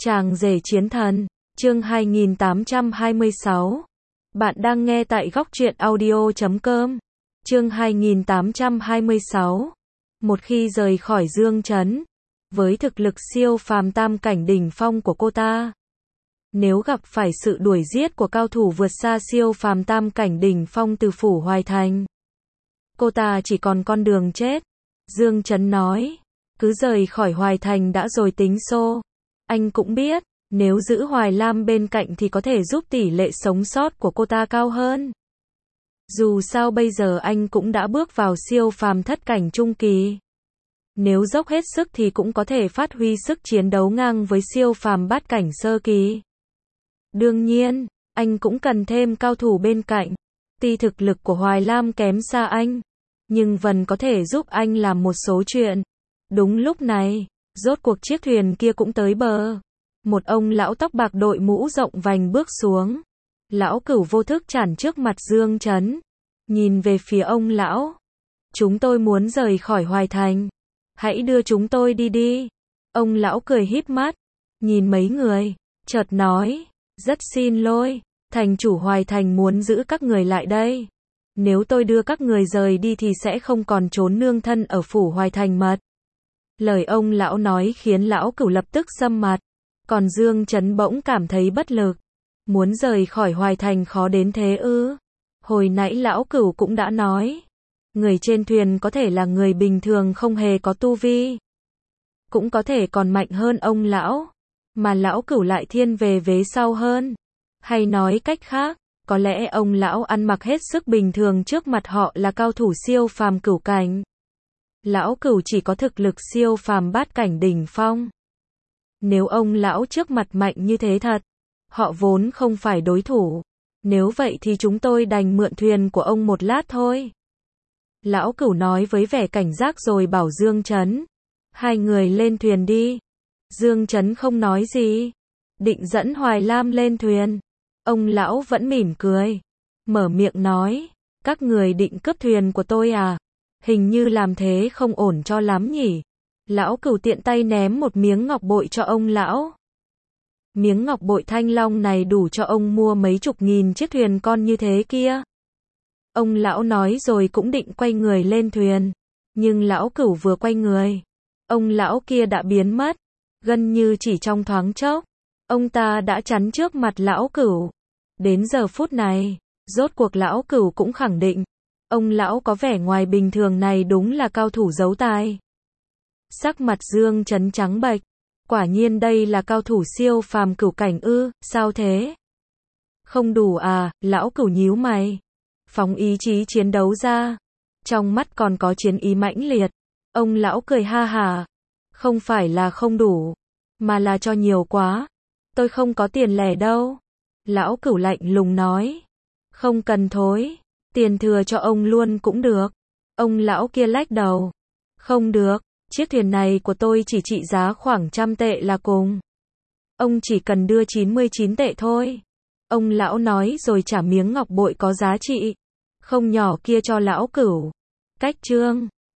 Chàng rể chiến thần, chương 2826. Bạn đang nghe tại góc truyện audio.com. Chương 2826. Một khi rời khỏi Dương Trấn, với thực lực siêu phàm tam cảnh đỉnh phong của cô ta, nếu gặp phải sự đuổi giết của cao thủ vượt xa siêu phàm tam cảnh đỉnh phong từ phủ Hoài Thành, cô ta chỉ còn con đường chết. Dương Trấn nói, cứ rời khỏi Hoài Thành đã rồi tính số. Anh cũng biết, nếu giữ Hoài Lam bên cạnh thì có thể giúp tỷ lệ sống sót của cô ta cao hơn. Dù sao bây giờ anh cũng đã bước vào siêu phàm thất cảnh trung kỳ. Nếu dốc hết sức thì cũng có thể phát huy sức chiến đấu ngang với siêu phàm bát cảnh sơ kỳ. Đương nhiên, anh cũng cần thêm cao thủ bên cạnh. Tuy thực lực của Hoài Lam kém xa anh, nhưng vẫn có thể giúp anh làm một số chuyện. Đúng lúc này, rốt cuộc chiếc thuyền kia cũng tới bờ. Một ông lão tóc bạc đội mũ rộng vành bước xuống. Lão Cửu vô thức chặn trước mặt Dương Trấn, nhìn về phía ông lão. Chúng tôi muốn rời khỏi Hoài Thành. Hãy đưa chúng tôi đi đi. Ông lão cười híp mắt, nhìn mấy người, chợt nói, rất xin lỗi, thành chủ Hoài Thành muốn giữ các người lại đây. Nếu tôi đưa các người rời đi thì sẽ không còn trốn nương thân ở phủ Hoài Thành mất. Lời ông lão nói khiến lão Cửu lập tức sầm mặt, còn Dương Trấn bỗng cảm thấy bất lực. Muốn rời khỏi Hoài Thành khó đến thế ư? Hồi nãy lão Cửu cũng đã nói, người trên thuyền có thể là người bình thường không hề có tu vi, cũng có thể còn mạnh hơn ông lão, mà lão Cửu lại thiên về vế sau hơn. Hay nói cách khác, có lẽ ông lão ăn mặc hết sức bình thường trước mặt họ là cao thủ siêu phàm cửu cảnh. Lão Cửu chỉ có thực lực siêu phàm bát cảnh đỉnh phong. Nếu ông lão trước mặt mạnh như thế thật, họ vốn không phải đối thủ. Nếu vậy thì chúng tôi đành mượn thuyền của ông một lát thôi. Lão Cửu nói với vẻ cảnh giác rồi bảo Dương Trấn, hai người lên thuyền đi. Dương Trấn không nói gì, định dẫn Hoài Lam lên thuyền. Ông lão vẫn mỉm cười, mở miệng nói, các người định cướp thuyền của tôi à? Hình như làm thế không ổn cho lắm nhỉ. Lão Cửu tiện tay ném một miếng ngọc bội cho ông lão. Miếng ngọc bội thanh long này đủ cho ông mua mấy chục nghìn chiếc thuyền con như thế kia. Ông lão nói rồi cũng định quay người lên thuyền. Nhưng lão Cửu vừa quay người, ông lão kia đã biến mất. Gần như chỉ trong thoáng chốc, ông ta đã chắn trước mặt lão Cửu. Đến giờ phút này, rốt cuộc lão Cửu cũng khẳng định, ông lão có vẻ ngoài bình thường này đúng là cao thủ giấu tài. Sắc mặt Dương Trấn trắng bệch, quả nhiên đây là cao thủ siêu phàm cửu cảnh ư? Sao thế? Không đủ à? Lão Cửu nhíu mày, phóng ý chí chiến đấu ra, trong mắt còn có chiến ý mãnh liệt. Ông lão cười ha hả, không phải là không đủ, mà là cho nhiều quá. Tôi không có tiền lẻ đâu. Lão Cửu lạnh lùng nói, không cần thối, tiền thừa cho ông luôn cũng được. Ông lão kia lách đầu, không được, chiếc thuyền này của tôi chỉ trị giá khoảng 100 tệ là cùng. Ông chỉ cần đưa 99 tệ thôi. Ông lão nói rồi trả miếng ngọc bội có giá trị không nhỏ kia cho lão Cửu. Cách chương